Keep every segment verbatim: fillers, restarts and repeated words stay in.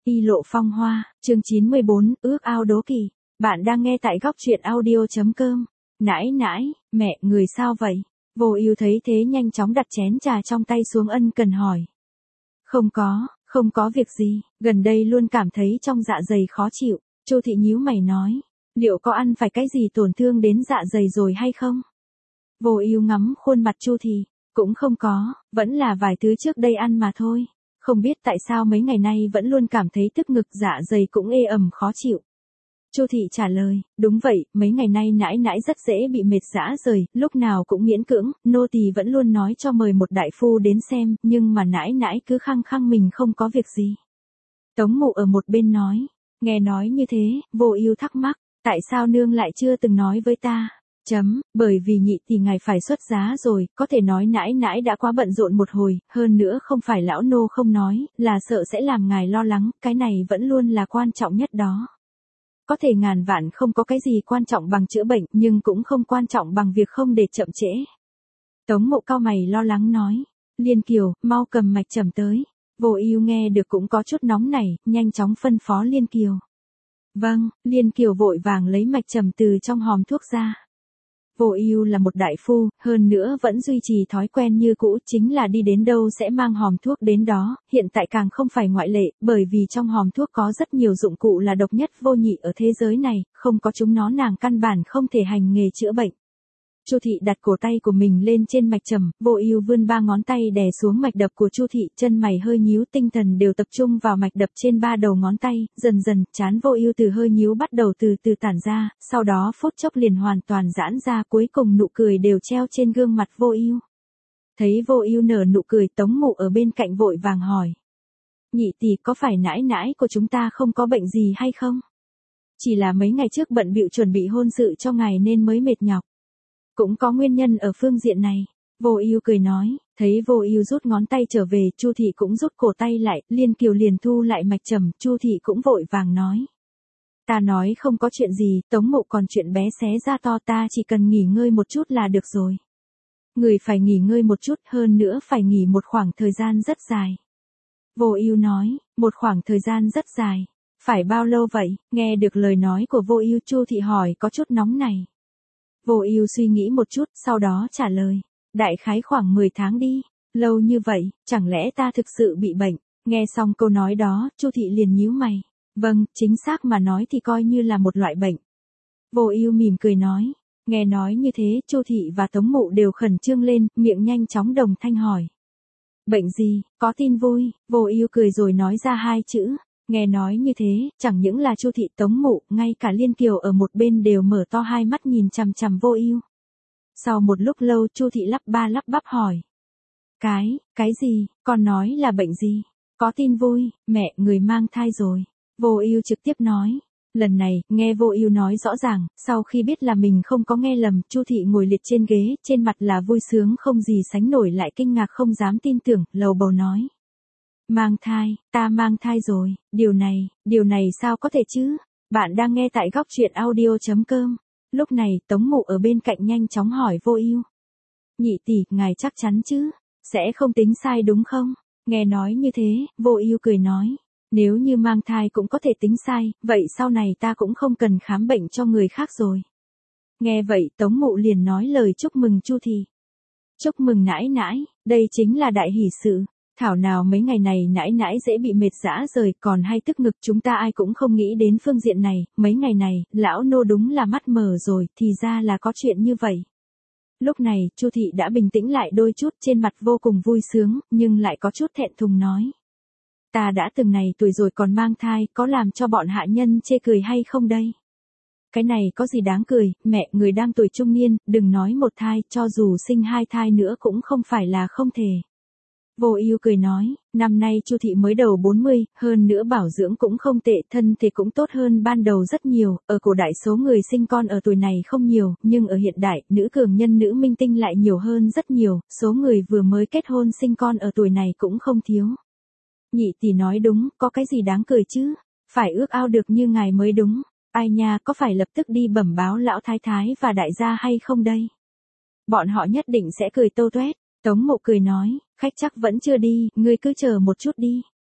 Y lộ phong hoa, chương chín mươi bốn, ước ao đố kỵ. Bạn đang nghe tại góc truyện audio chấm com. Nãi nãi, mẹ, người sao vậy? Vô Ưu thấy thế nhanh chóng đặt chén trà trong tay xuống ân cần hỏi. Không có, không có việc gì, gần đây luôn cảm thấy trong dạ dày khó chịu. Chu Thị nhíu mày nói, liệu có ăn phải cái gì tổn thương đến dạ dày rồi hay không? Vô Ưu ngắm khuôn mặt Chu Thị, cũng không có, vẫn là vài thứ trước đây ăn mà thôi. Không biết tại sao mấy ngày nay vẫn luôn cảm thấy tức ngực, dạ dày cũng ê ẩm khó chịu. Chu Thị trả lời, đúng vậy, mấy ngày nay nãi nãi rất dễ bị mệt rã rời, lúc nào cũng miễn cưỡng, nô tỳ vẫn luôn nói cho mời một đại phu đến xem, nhưng mà nãi nãi cứ khăng khăng mình không có việc gì. Tống Mụ ở một bên nói, nghe nói như thế, Vô Ưu thắc mắc, tại sao nương lại chưa từng nói với ta? Chấm, bởi vì nhị tỷ ngài phải xuất giá rồi, có thể nói nãi nãi đã quá bận rộn một hồi, hơn nữa không phải lão nô không nói, là sợ sẽ làm ngài lo lắng, cái này vẫn luôn là quan trọng nhất đó. Có thể ngàn vạn không có cái gì quan trọng bằng chữa bệnh, nhưng cũng không quan trọng bằng việc không để chậm trễ. Tống Mộ cau mày lo lắng nói, Liên Kiều, mau cầm mạch trầm tới. Vô Ưu nghe được cũng có chút nóng nảy, nhanh chóng phân phó Liên Kiều. Vâng, Liên Kiều vội vàng lấy mạch trầm từ trong hòm thuốc ra. Vô Ưu là một đại phu, hơn nữa vẫn duy trì thói quen như cũ, chính là đi đến đâu sẽ mang hòm thuốc đến đó, hiện tại càng không phải ngoại lệ, bởi vì trong hòm thuốc có rất nhiều dụng cụ là độc nhất vô nhị ở thế giới này, không có chúng nó nàng căn bản không thể hành nghề chữa bệnh. Chu Thị đặt cổ tay của mình lên trên mạch trầm, Vô Ưu vươn ba ngón tay đè xuống mạch đập của Chu Thị, chân mày hơi nhíu, tinh thần đều tập trung vào mạch đập trên ba đầu ngón tay, dần dần, trán Vô Ưu từ hơi nhíu bắt đầu từ từ tản ra, sau đó phút chốc liền hoàn toàn giãn ra, cuối cùng nụ cười đều treo trên gương mặt Vô Ưu. Thấy Vô Ưu nở nụ cười, Tống Mụ ở bên cạnh vội vàng hỏi: "Nhị tỷ, có phải nãi nãi của chúng ta không có bệnh gì hay không? Chỉ là mấy ngày trước bận bịu chuẩn bị hôn sự cho ngài nên mới mệt nhọc." Cũng có nguyên nhân ở phương diện này. Vô Ưu cười nói, thấy Vô Ưu rút ngón tay trở về, Chu Thị cũng rút cổ tay lại, Liên Kiều liền thu lại mạch trầm, Chu Thị cũng vội vàng nói. Ta nói không có chuyện gì, Tống Mộ còn chuyện bé xé ra to, ta chỉ cần nghỉ ngơi một chút là được rồi. Người phải nghỉ ngơi một chút, hơn nữa phải nghỉ một khoảng thời gian rất dài. Vô Ưu nói, một khoảng thời gian rất dài. Phải bao lâu vậy? Nghe được lời nói của Vô Ưu, Chu Thị hỏi có chút nóng này. Vô Ưu suy nghĩ một chút, sau đó trả lời, đại khái khoảng mười tháng đi. Lâu như vậy, chẳng lẽ ta thực sự bị bệnh? Nghe xong câu nói đó, Chu Thị liền nhíu mày. Vâng, chính xác mà nói thì coi như là một loại bệnh. Vô Ưu mỉm cười nói. Nghe nói như thế, Chu Thị và Tống Mụ đều khẩn trương lên, miệng nhanh chóng đồng thanh hỏi. Bệnh gì? Có tin vui? Vô Ưu cười rồi nói ra hai chữ. Nghe nói như thế, chẳng những là Chu Thị, Tống Mụ, ngay cả Liên Kiều ở một bên đều mở to hai mắt nhìn chằm chằm Vô Ưu. Sau một lúc lâu, Chu Thị lắp ba lắp bắp hỏi. Cái, cái gì, con nói là bệnh gì? Có tin vui, mẹ, người mang thai rồi. Vô Ưu trực tiếp nói. Lần này, nghe Vô Ưu nói rõ ràng, sau khi biết là mình không có nghe lầm, Chu Thị ngồi liệt trên ghế, trên mặt là vui sướng không gì sánh nổi, lại kinh ngạc không dám tin tưởng, lầu bầu nói. Mang thai, ta mang thai rồi, điều này, điều này sao có thể chứ? Bạn đang nghe tại góc truyện audio chấm com. Lúc này, Tống Mụ ở bên cạnh nhanh chóng hỏi Vô Ưu. Nhị tỷ, ngài chắc chắn chứ? Sẽ không tính sai đúng không? Nghe nói như thế, Vô Ưu cười nói. Nếu như mang thai cũng có thể tính sai, vậy sau này ta cũng không cần khám bệnh cho người khác rồi. Nghe vậy, Tống Mụ liền nói lời chúc mừng Chu Thị. Chúc mừng nãi nãi, đây chính là đại hỷ sự. Thảo nào mấy ngày này nãi nãi dễ bị mệt rã rời, còn hay tức ngực, chúng ta ai cũng không nghĩ đến phương diện này, mấy ngày này, lão nô đúng là mắt mờ rồi, thì ra là có chuyện như vậy. Lúc này, Chu Thị đã bình tĩnh lại đôi chút, trên mặt vô cùng vui sướng, nhưng lại có chút thẹn thùng nói. Ta đã từng này tuổi rồi còn mang thai, có làm cho bọn hạ nhân chê cười hay không đây? Cái này có gì đáng cười, mẹ, người đang tuổi trung niên, đừng nói một thai, cho dù sinh hai thai nữa cũng không phải là không thể. Vô Ưu cười nói, năm nay Chu Thị mới đầu bốn mươi, hơn nữa bảo dưỡng cũng không tệ, thân thể cũng tốt hơn ban đầu rất nhiều, ở cổ đại số người sinh con ở tuổi này không nhiều, nhưng ở hiện đại, nữ cường nhân nữ minh tinh lại nhiều hơn rất nhiều, số người vừa mới kết hôn sinh con ở tuổi này cũng không thiếu. Nhị tỷ nói đúng, có cái gì đáng cười chứ? Phải ước ao được như ngài mới đúng. Ai nha, có phải lập tức đi bẩm báo lão thái thái và đại gia hay không đây? Bọn họ nhất định sẽ cười tô toét. Tống Mộ cười nói, khách chắc vẫn chưa đi, ngươi cứ chờ một chút đi.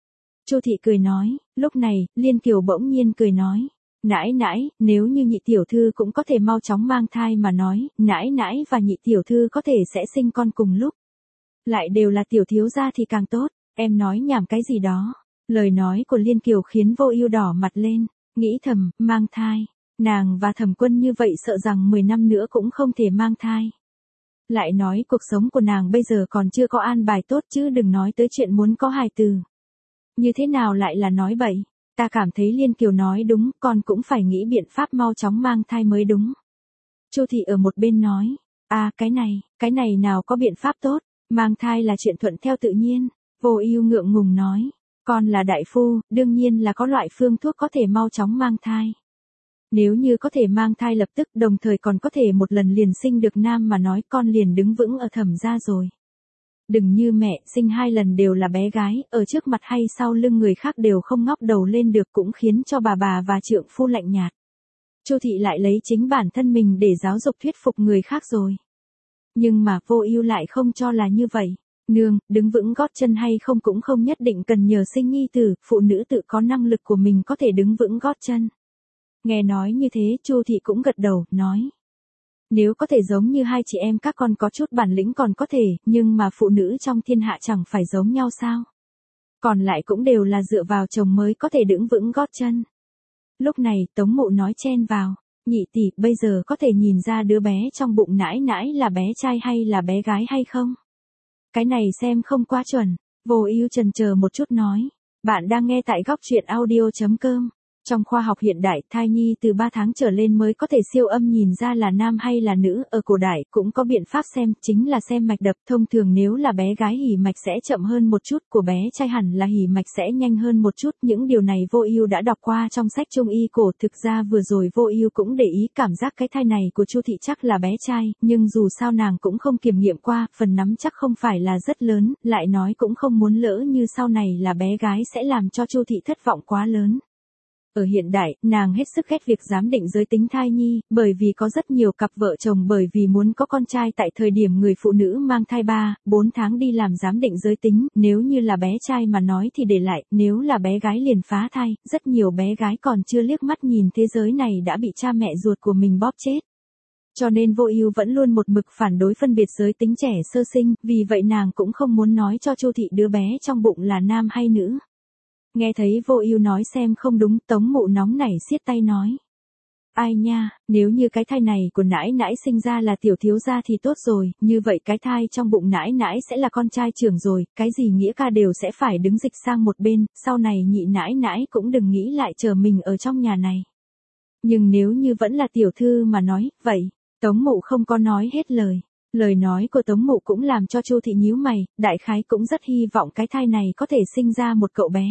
Chu thị cười nói, lúc này, Liên Kiều bỗng nhiên cười nói. Nãi nãi, nếu như nhị tiểu thư cũng có thể mau chóng mang thai mà nói, nãi nãi và nhị tiểu thư có thể sẽ sinh con cùng lúc. Lại đều là tiểu thiếu gia thì càng tốt, em nói nhảm cái gì đó. Lời nói của Liên Kiều khiến Vô Ưu đỏ mặt lên, nghĩ thầm, mang thai. Nàng và Thẩm Quân như vậy sợ rằng mười năm nữa cũng không thể mang thai. Lại nói cuộc sống của nàng bây giờ còn chưa có an bài tốt chứ đừng nói tới chuyện muốn có hài tử. Như thế nào lại là nói bậy? Ta cảm thấy Liên Kiều nói đúng, con cũng phải nghĩ biện pháp mau chóng mang thai mới đúng. Chu thị ở một bên nói, à cái này, cái này nào có biện pháp tốt, mang thai là chuyện thuận theo tự nhiên. Vô Ưu ngượng ngùng nói, con là đại phu, đương nhiên là có loại phương thuốc có thể mau chóng mang thai. Nếu như có thể mang thai lập tức đồng thời còn có thể một lần liền sinh được nam mà nói con liền đứng vững ở Thẩm gia rồi. Đừng như mẹ, sinh hai lần đều là bé gái, ở trước mặt hay sau lưng người khác đều không ngóc đầu lên được cũng khiến cho bà bà và trượng phu lạnh nhạt. Chu thị lại lấy chính bản thân mình để giáo dục thuyết phục người khác rồi. Nhưng mà Vô Ưu lại không cho là như vậy. Nương, đứng vững gót chân hay không cũng không nhất định cần nhờ sinh nhi tử, phụ nữ tự có năng lực của mình có thể đứng vững gót chân. Nghe nói như thế, Chu thị cũng gật đầu, nói. Nếu có thể giống như hai chị em các con có chút bản lĩnh còn có thể, nhưng mà phụ nữ trong thiên hạ chẳng phải giống nhau sao? Còn lại cũng đều là dựa vào chồng mới có thể đứng vững gót chân. Lúc này, Tống Mụ nói chen vào, nhị tỷ, bây giờ có thể nhìn ra đứa bé trong bụng nãi nãi là bé trai hay là bé gái hay không? Cái này xem không quá chuẩn. Vô Ưu chần chờ một chút nói, bạn đang nghe tại góc truyện audio chấm com. Trong khoa học hiện đại, thai nhi từ ba tháng trở lên mới có thể siêu âm nhìn ra là nam hay là nữ, ở cổ đại cũng có biện pháp xem, chính là xem mạch đập, thông thường nếu là bé gái hỉ mạch sẽ chậm hơn một chút, của bé trai hẳn là hỉ mạch sẽ nhanh hơn một chút, những điều này Vô Ưu đã đọc qua trong sách Trung y cổ, thực ra vừa rồi Vô Ưu cũng để ý cảm giác cái thai này của Chu thị chắc là bé trai, nhưng dù sao nàng cũng không kiểm nghiệm qua, phần nắm chắc không phải là rất lớn, lại nói cũng không muốn lỡ như sau này là bé gái sẽ làm cho Chu thị thất vọng quá lớn. Ở hiện đại, nàng hết sức ghét việc giám định giới tính thai nhi, bởi vì có rất nhiều cặp vợ chồng bởi vì muốn có con trai tại thời điểm người phụ nữ mang thai ba, bốn tháng đi làm giám định giới tính, nếu như là bé trai mà nói thì để lại, nếu là bé gái liền phá thai, rất nhiều bé gái còn chưa liếc mắt nhìn thế giới này đã bị cha mẹ ruột của mình bóp chết. Cho nên Vô Ưu vẫn luôn một mực phản đối phân biệt giới tính trẻ sơ sinh, vì vậy nàng cũng không muốn nói cho Chu thị đứa bé trong bụng là nam hay nữ. Nghe thấy Vô Ưu nói xem không đúng, Tống Mụ nóng nảy siết tay nói. Ai nha, nếu như cái thai này của nãi nãi sinh ra là tiểu thiếu gia thì tốt rồi, như vậy cái thai trong bụng nãi nãi sẽ là con trai trưởng rồi, cái gì nghĩa ca đều sẽ phải đứng dịch sang một bên, sau này nhị nãi nãi cũng đừng nghĩ lại chờ mình ở trong nhà này. Nhưng nếu như vẫn là tiểu thư mà nói, vậy, Tống Mụ không có nói hết lời. Lời nói của Tống Mụ cũng làm cho Chu thị nhíu mày, đại khái cũng rất hy vọng cái thai này có thể sinh ra một cậu bé.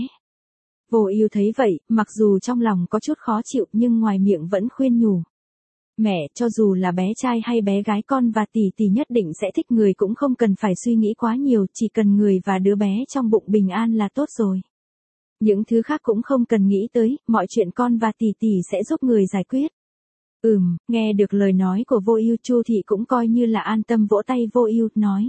Vô Ưu thấy vậy, mặc dù trong lòng có chút khó chịu nhưng ngoài miệng vẫn khuyên nhủ. Mẹ, cho dù là bé trai hay bé gái con và tỷ tỷ nhất định sẽ thích người cũng không cần phải suy nghĩ quá nhiều, chỉ cần người và đứa bé trong bụng bình an là tốt rồi. Những thứ khác cũng không cần nghĩ tới, mọi chuyện con và tỷ tỷ sẽ giúp người giải quyết. Ừm, nghe được lời nói của Vô Ưu, Chu thị cũng coi như là an tâm vỗ tay Vô Ưu, nói.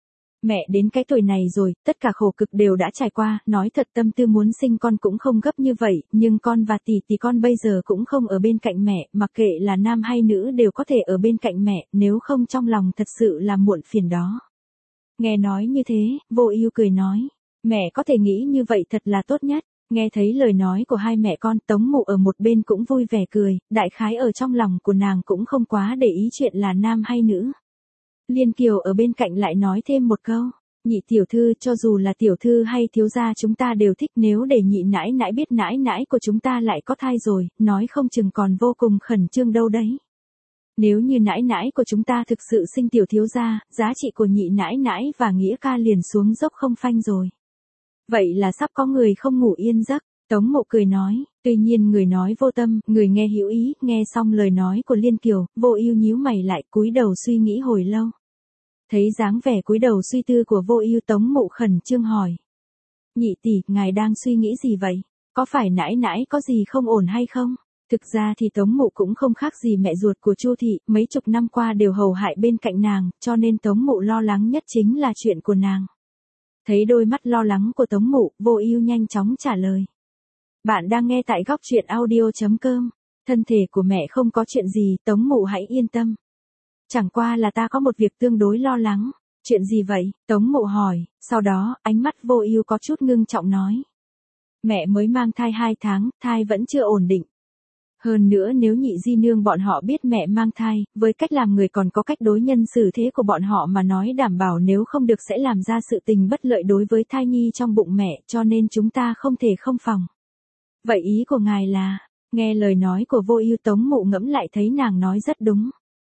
Mẹ đến cái tuổi này rồi, tất cả khổ cực đều đã trải qua, nói thật tâm tư muốn sinh con cũng không gấp như vậy, nhưng con và tỷ tỷ con bây giờ cũng không ở bên cạnh mẹ, mặc kệ là nam hay nữ đều có thể ở bên cạnh mẹ, nếu không trong lòng thật sự là muộn phiền đó. Nghe nói như thế, Vô Ưu cười nói, mẹ có thể nghĩ như vậy thật là tốt nhất. Nghe thấy lời nói của hai mẹ con, Tống Mụ ở một bên cũng vui vẻ cười, đại khái ở trong lòng của nàng cũng không quá để ý chuyện là nam hay nữ. Liên Kiều ở bên cạnh lại nói thêm một câu, nhị tiểu thư, cho dù là tiểu thư hay thiếu gia chúng ta đều thích, nếu để nhị nãi nãi biết nãi nãi của chúng ta lại có thai rồi, nói không chừng còn vô cùng khẩn trương đâu đấy. Nếu như nãi nãi của chúng ta thực sự sinh tiểu thiếu gia, giá trị của nhị nãi nãi và nghĩa ca liền xuống dốc không phanh rồi. Vậy là sắp có người không ngủ yên giấc. Tống Mộ cười nói, tuy nhiên người nói vô tâm, người nghe hữu ý, nghe xong lời nói của Liên Kiều, Vô Ưu nhíu mày lại, cúi đầu suy nghĩ hồi lâu. Thấy dáng vẻ cúi đầu suy tư của Vô Ưu, Tống Mộ khẩn trương hỏi. Nhị tỷ, ngài đang suy nghĩ gì vậy? Có phải nãi nãi có gì không ổn hay không? Thực ra thì Tống Mộ cũng không khác gì mẹ ruột của Chu thị, mấy chục năm qua đều hầu hại bên cạnh nàng, cho nên Tống Mộ lo lắng nhất chính là chuyện của nàng. Thấy đôi mắt lo lắng của Tống Mụ, Vô Ưu nhanh chóng trả lời. Bạn đang nghe tại góc truyện audio.com. Thân thể của mẹ không có chuyện gì, Tống Mụ hãy yên tâm. Chẳng qua là ta có một việc tương đối lo lắng. Chuyện gì vậy? Tống Mụ hỏi, sau đó, ánh mắt Vô Ưu có chút ngưng trọng nói. Mẹ mới mang thai hai tháng, thai vẫn chưa ổn định. Hơn nữa nếu nhị di nương bọn họ biết mẹ mang thai, với cách làm người còn có cách đối nhân xử thế của bọn họ mà nói đảm bảo nếu không được sẽ làm ra sự tình bất lợi đối với thai nhi trong bụng mẹ, cho nên chúng ta không thể không phòng. Vậy ý của ngài là, nghe lời nói của Vô Ưu, Tống Mụ ngẫm lại thấy nàng nói rất đúng.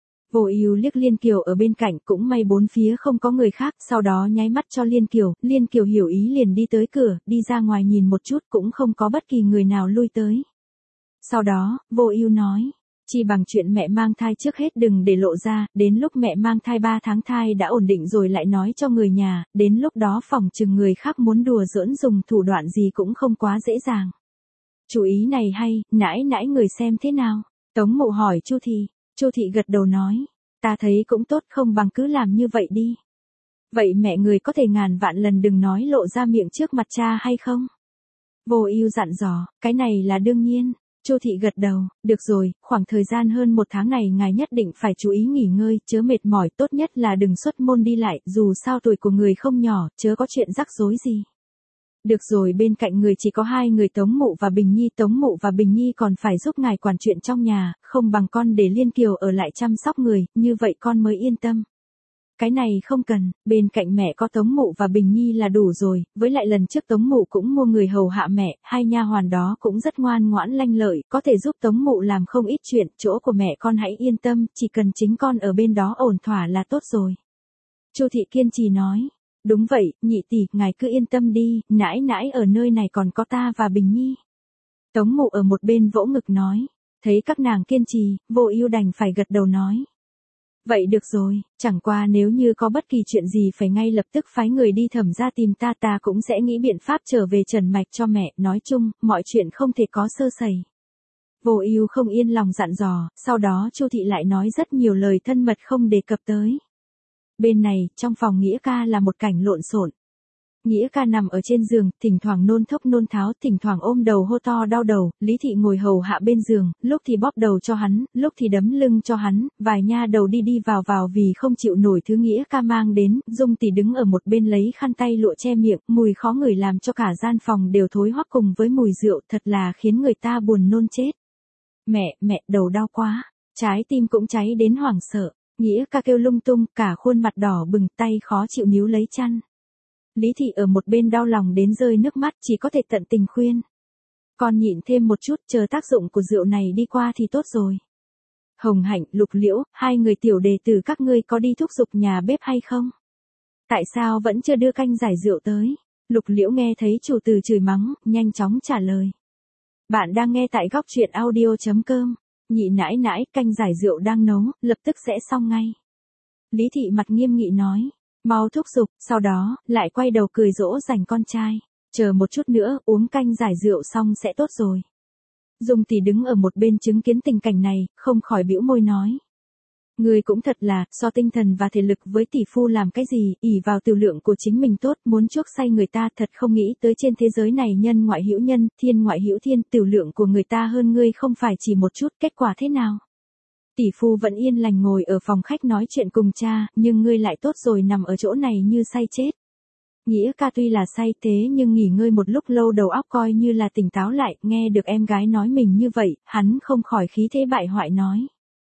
Vô Ưu liếc Liên Kiều ở bên cạnh, cũng may bốn phía không có người khác, sau đó nháy mắt cho Liên Kiều, Liên Kiều hiểu ý liền đi tới cửa, đi ra ngoài nhìn một chút cũng không có bất kỳ người nào lui tới. Sau đó, Vô Ưu nói, chi bằng chuyện mẹ mang thai trước hết đừng để lộ ra, đến lúc mẹ mang thai ba tháng thai đã ổn định rồi lại nói cho người nhà, đến lúc đó phòng chừng người khác muốn đùa giỡn dùng thủ đoạn gì cũng không quá dễ dàng. Chủ ý này hay, nãi nãi người xem thế nào? Tống Mụ hỏi Chu Thị, Chu Thị gật đầu nói, ta thấy cũng tốt, không bằng cứ làm như vậy đi. Vậy mẹ người có thể ngàn vạn lần đừng nói lộ ra miệng trước mặt cha hay không? Vô Ưu dặn dò, cái này là đương nhiên. Chu Thị gật đầu, được rồi, khoảng thời gian hơn một tháng này ngài nhất định phải chú ý nghỉ ngơi, chớ mệt mỏi, tốt nhất là đừng xuất môn đi lại, dù sao tuổi của người không nhỏ, chớ có chuyện rắc rối gì. Được rồi, bên cạnh người chỉ có hai người Tống Mụ và Bình Nhi, Tống Mụ và Bình Nhi còn phải giúp ngài quản chuyện trong nhà, không bằng con để Liên Kiều ở lại chăm sóc người, như vậy con mới yên tâm. Cái này không cần, bên cạnh mẹ có Tống Mụ và Bình Nhi là đủ rồi, với lại lần trước Tống Mụ cũng mua người hầu hạ mẹ, hai nha hoàn đó cũng rất ngoan ngoãn lanh lợi, có thể giúp Tống Mụ làm không ít chuyện, chỗ của mẹ con hãy yên tâm, chỉ cần chính con ở bên đó ổn thỏa là tốt rồi. Chu Thị kiên trì nói, đúng vậy, nhị tỷ, ngài cứ yên tâm đi, nãi nãi ở nơi này còn có ta và Bình Nhi. Tống Mụ ở một bên vỗ ngực nói, thấy các nàng kiên trì, Vô Ưu đành phải gật đầu nói. Vậy được rồi, chẳng qua nếu như có bất kỳ chuyện gì phải ngay lập tức phái người đi Thẩm gia tìm ta, ta cũng sẽ nghĩ biện pháp trở về trần mạch cho mẹ, nói chung, mọi chuyện không thể có sơ sẩy. Vô Ưu không yên lòng dặn dò, sau đó Chu Thị lại nói rất nhiều lời thân mật không đề cập tới. Bên này, trong phòng Nghĩa ca là một cảnh lộn xộn. Nghĩa ca nằm ở trên giường, thỉnh thoảng nôn thốc nôn tháo, thỉnh thoảng ôm đầu hô to đau đầu, Lý Thị ngồi hầu hạ bên giường, lúc thì bóp đầu cho hắn, lúc thì đấm lưng cho hắn, vài nha đầu đi đi vào vào vì không chịu nổi thứ Nghĩa ca mang đến, Dung Tỷ đứng ở một bên lấy khăn tay lụa che miệng, mùi khó ngửi làm cho cả gian phòng đều thối hoắc cùng với mùi rượu, thật là khiến người ta buồn nôn chết. Mẹ, mẹ, đầu đau quá, trái tim cũng cháy đến hoảng sợ, Nghĩa ca kêu lung tung, cả khuôn mặt đỏ bừng, tay khó chịu níu lấy chăn. Lý Thị ở một bên đau lòng đến rơi nước mắt, chỉ có thể tận tình khuyên. Con nhịn thêm một chút, chờ tác dụng của rượu này đi qua thì tốt rồi. Hồng Hạnh, Lục Liễu, hai người tiểu đệ tử các ngươi có đi thúc giục nhà bếp hay không? Tại sao vẫn chưa đưa canh giải rượu tới? Lục Liễu nghe thấy chủ tử chửi mắng, nhanh chóng trả lời. Bạn đang nghe tại góc truyện audio.com. Nhị nãi nãi, canh giải rượu đang nấu, lập tức sẽ xong ngay. Lý Thị mặt nghiêm nghị nói. Mau thúc giục, sau đó, lại quay đầu cười dỗ dành con trai. Chờ một chút nữa, uống canh giải rượu xong sẽ tốt rồi. Dung Tỷ đứng ở một bên chứng kiến tình cảnh này, không khỏi bĩu môi nói. Người cũng thật là, so tinh thần và thể lực với tỷ phu làm cái gì, ỷ vào tiểu lượng của chính mình tốt, muốn chuốc say người ta, thật không nghĩ tới trên thế giới này nhân ngoại hữu nhân, thiên ngoại hữu thiên, tiểu lượng của người ta hơn ngươi không phải chỉ một chút, kết quả thế nào? Tỷ phu vẫn yên lành ngồi ở phòng khách nói chuyện cùng cha, nhưng ngươi lại tốt rồi nằm ở chỗ này như say chết. Nghĩa ca tuy là say thế nhưng nghỉ ngơi một lúc lâu đầu óc coi như là tỉnh táo lại, nghe được em gái nói mình như vậy, hắn không khỏi khí thế bại hoại nói.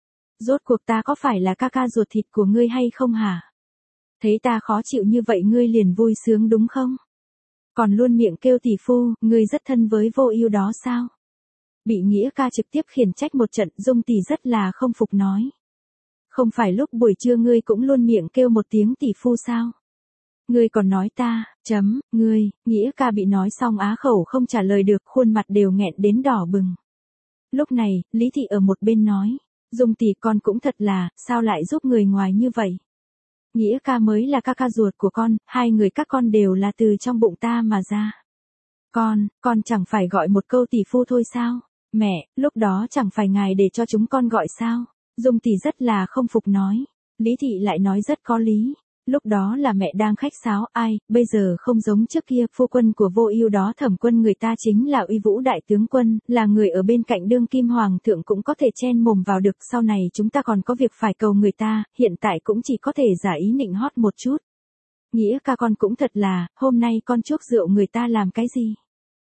Rốt cuộc ta có phải là ca ca ruột thịt của ngươi hay không hả? Thấy ta khó chịu như vậy ngươi liền vui sướng đúng không? Còn luôn miệng kêu tỷ phu, ngươi rất thân với Vô Ưu đó sao? Bị Nghĩa ca trực tiếp khiển trách một trận, Dung Tỷ rất là không phục nói. Không phải lúc buổi trưa ngươi cũng luôn miệng kêu một tiếng tỷ phu sao? Ngươi còn nói ta, chấm, ngươi, Nghĩa ca bị nói xong á khẩu không trả lời được, khuôn mặt đều nghẹn đến đỏ bừng. Lúc này, Lý Thị ở một bên nói, Dung Tỷ con cũng thật là, sao lại giúp người ngoài như vậy? Nghĩa ca mới là ca ca ruột của con, hai người các con đều là từ trong bụng ta mà ra. Con, con chẳng phải gọi một câu tỷ phu thôi sao? Mẹ, lúc đó chẳng phải ngài để cho chúng con gọi sao? Dung Tỷ rất là không phục nói. Lý Thị lại nói rất có lý. Lúc đó là mẹ đang khách sáo, ai, bây giờ không giống trước kia, phu quân của Vô Ưu đó Thẩm Quân người ta chính là uy vũ đại tướng quân, là người ở bên cạnh đương kim hoàng thượng cũng có thể chen mồm vào được, sau này chúng ta còn có việc phải cầu người ta, hiện tại cũng chỉ có thể giả ý nịnh hót một chút. Nghĩa ca con cũng thật là, hôm nay con chuốc rượu người ta làm cái gì?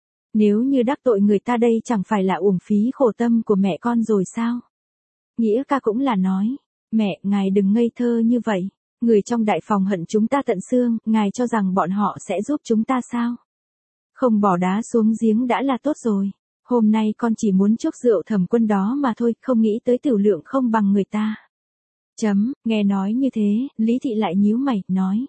Nếu như đắc tội người ta đây chẳng phải là uổng phí khổ tâm của mẹ con rồi sao? Nghĩa ca cũng là nói, mẹ, ngài đừng ngây thơ như vậy. Người trong đại phòng hận chúng ta tận xương, ngài cho rằng bọn họ sẽ giúp chúng ta sao? Không bỏ đá xuống giếng đã là tốt rồi. Hôm nay con chỉ muốn chuốc rượu Thẩm Quân đó mà thôi, không nghĩ tới tiểu lượng không bằng người ta. Chấm, nghe nói như thế, Lý Thị lại nhíu mày, nói.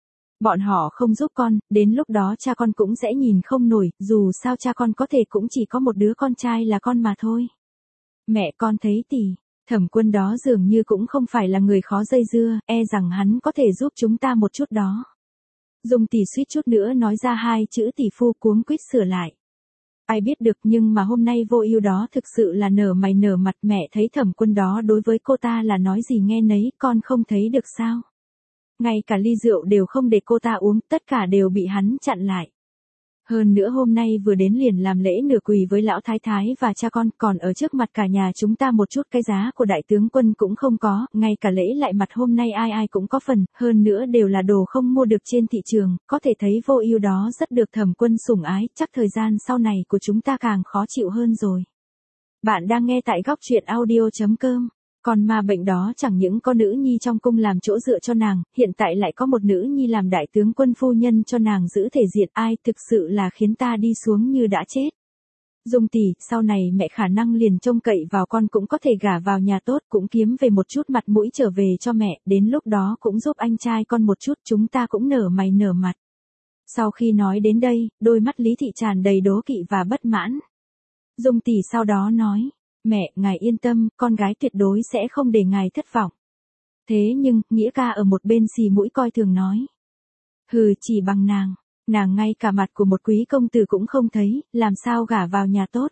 Bọn họ không giúp con, đến lúc đó cha con cũng sẽ nhìn không nổi, dù sao cha con có thể cũng chỉ có một đứa con trai là con mà thôi. Mẹ con thấy tỷ, Thẩm Quân đó dường như cũng không phải là người khó dây dưa, e rằng hắn có thể giúp chúng ta một chút đó. Dung tỷ suýt chút nữa nói ra hai chữ tỷ phu cuống quýt sửa lại. Ai biết được, nhưng mà hôm nay Vô Ưu đó thực sự là nở mày nở mặt, mẹ thấy Thẩm Quân đó đối với cô ta là nói gì nghe nấy, con không thấy được sao? Ngay cả ly rượu đều không để cô ta uống, tất cả đều bị hắn chặn lại. Hơn nữa hôm nay vừa đến liền làm lễ nửa quỳ với lão thái thái và cha con, còn ở trước mặt cả nhà chúng ta một chút cái giá của đại tướng quân cũng không có, ngay cả lễ lại mặt hôm nay ai ai cũng có phần, hơn nữa đều là đồ không mua được trên thị trường, có thể thấy Vô Ưu đó rất được Thẩm Quân sủng ái, chắc thời gian sau này của chúng ta càng khó chịu hơn rồi. Bạn đang nghe tại góc truyện audio chấm com. Còn ma bệnh đó chẳng những có nữ nhi trong cung làm chỗ dựa cho nàng, hiện tại lại có một nữ nhi làm đại tướng quân phu nhân cho nàng giữ thể diện, ai thực sự là khiến ta đi xuống như đã chết. Dung tỷ, sau này mẹ khả năng liền trông cậy vào con cũng có thể gả vào nhà tốt, cũng kiếm về một chút mặt mũi trở về cho mẹ, đến lúc đó cũng giúp anh trai con một chút, chúng ta cũng nở mày nở mặt. Sau khi nói đến đây, đôi mắt Lý Thị tràn đầy đố kỵ và bất mãn. Dung tỷ sau đó nói. Mẹ, ngài yên tâm, con gái tuyệt đối sẽ không để ngài thất vọng. Thế nhưng, Nghĩa ca ở một bên xì mũi coi thường nói. Hừ, chỉ bằng nàng, nàng ngay cả mặt của một quý công tử cũng không thấy, làm sao gả vào nhà tốt.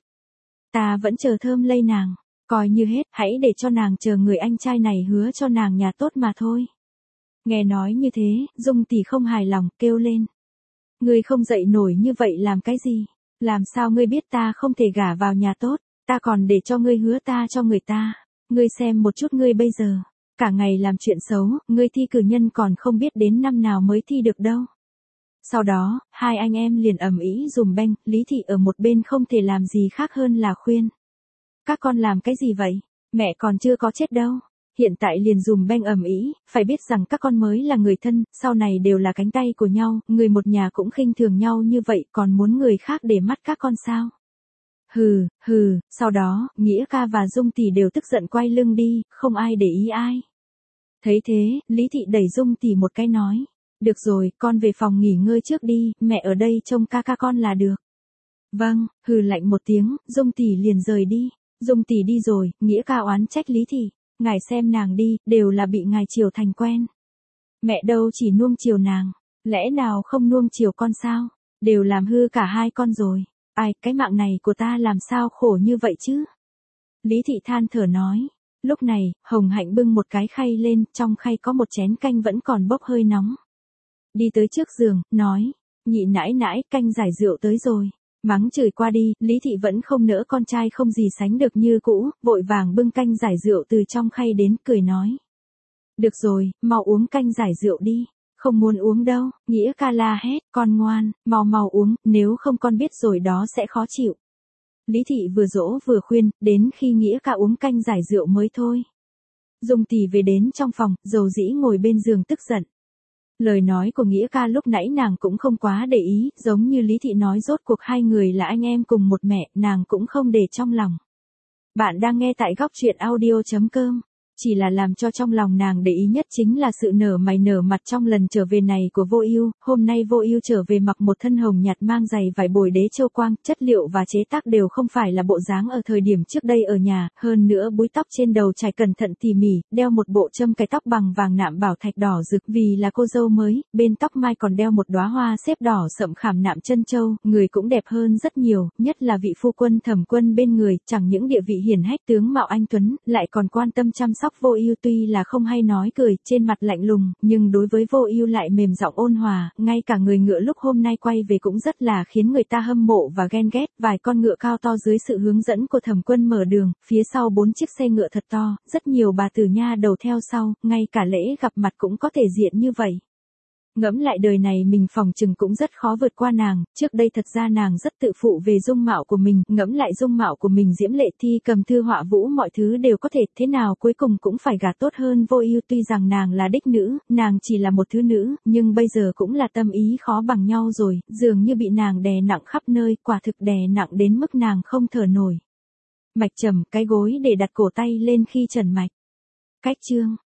Ta vẫn chờ thơm lây nàng, coi như hết, hãy để cho nàng chờ người anh trai này hứa cho nàng nhà tốt mà thôi. Nghe nói như thế, Dung tỷ không hài lòng, kêu lên. Ngươi không dậy nổi như vậy làm cái gì? Làm sao ngươi biết ta không thể gả vào nhà tốt? Ta còn để cho ngươi hứa ta cho người ta. Ngươi xem một chút ngươi bây giờ. Cả ngày làm chuyện xấu, ngươi thi cử nhân còn không biết đến năm nào mới thi được đâu. Sau đó, hai anh em liền ầm ĩ dùm beng, Lý Thị ở một bên không thể làm gì khác hơn là khuyên. Các con làm cái gì vậy? Mẹ còn chưa có chết đâu. Hiện tại liền dùm beng ầm ĩ, phải biết rằng các con mới là người thân, sau này đều là cánh tay của nhau, người một nhà cũng khinh thường nhau như vậy, còn muốn người khác để mắt các con sao? Hừ, hừ, sau đó, Nghĩa ca và Dung tỷ đều tức giận quay lưng đi, không ai để ý ai. Thấy thế, Lý Thị đẩy Dung tỷ một cái nói. Được rồi, con về phòng nghỉ ngơi trước đi, mẹ ở đây trông ca ca con là được. Vâng, hừ lạnh một tiếng, Dung tỷ liền rời đi. Dung tỷ đi rồi, Nghĩa ca oán trách Lý Thị. Ngài xem nàng đi, đều là bị ngài chiều thành quen. Mẹ đâu chỉ nuông chiều nàng, lẽ nào không nuông chiều con sao? Đều làm hư cả hai con rồi. Ai, cái mạng này của ta làm sao khổ như vậy chứ? Lý Thị than thở nói. Lúc này, Hồng Hạnh bưng một cái khay lên, trong khay có một chén canh vẫn còn bốc hơi nóng. Đi tới trước giường, nói. Nhị nãi nãi, canh giải rượu tới rồi. Mắng chửi qua đi, Lý Thị vẫn không nỡ con trai không gì sánh được như cũ, vội vàng bưng canh giải rượu từ trong khay đến, cười nói. Được rồi, mau uống canh giải rượu đi. Không muốn uống đâu, Nghĩa ca la hét, con ngoan, mau mau uống, nếu không con biết rồi đó sẽ khó chịu. Lý Thị vừa dỗ vừa khuyên, đến khi Nghĩa ca uống canh giải rượu mới thôi. Dung tỷ về đến trong phòng, dầu dĩ ngồi bên giường tức giận. Lời nói của Nghĩa ca lúc nãy nàng cũng không quá để ý, giống như Lý Thị nói rốt cuộc hai người là anh em cùng một mẹ, nàng cũng không để trong lòng. Bạn đang nghe tại góc truyện audio chấm com. Chỉ là làm cho trong lòng nàng để ý nhất chính là sự nở mày nở mặt trong lần trở về này của Vô Ưu. Hôm nay Vô Ưu trở về mặc một thân hồng nhạt mang giày vải bồi đế châu quang, chất liệu và chế tác đều không phải là bộ dáng ở thời điểm trước đây ở nhà, hơn nữa búi tóc trên đầu trải cẩn thận tỉ mỉ, đeo một bộ châm cài tóc bằng vàng nạm bảo thạch đỏ rực vì là cô dâu mới, bên tóc mai còn đeo một đóa hoa xếp đỏ sậm khảm nạm chân châu, người cũng đẹp hơn rất nhiều, nhất là vị phu quân Thẩm Quân bên người, chẳng những địa vị hiển hách tướng mạo anh tuấn, lại còn quan tâm chăm sóc sóc Vô Ưu tuy là không hay nói cười, trên mặt lạnh lùng, nhưng đối với Vô Ưu lại mềm giọng ôn hòa, ngay cả người ngựa lúc hôm nay quay về cũng rất là khiến người ta hâm mộ và ghen ghét, vài con ngựa cao to dưới sự hướng dẫn của Thẩm Quân mở đường, phía sau bốn chiếc xe ngựa thật to, rất nhiều bà tử nha đầu theo sau, ngay cả lễ gặp mặt cũng có thể diện như vậy. Ngẫm lại đời này mình phòng chừng cũng rất khó vượt qua nàng, trước đây thật ra nàng rất tự phụ về dung mạo của mình, ngẫm lại dung mạo của mình diễm lệ thi cầm thư họa vũ mọi thứ đều có thể, thế nào cuối cùng cũng phải gả tốt hơn Vô Ưu, tuy rằng nàng là đích nữ, nàng chỉ là một thứ nữ, nhưng bây giờ cũng là tâm ý khó bằng nhau rồi, dường như bị nàng đè nặng khắp nơi, quả thực đè nặng đến mức nàng không thở nổi. Mạch trầm, cái gối để đặt cổ tay lên khi trần mạch. Cách chương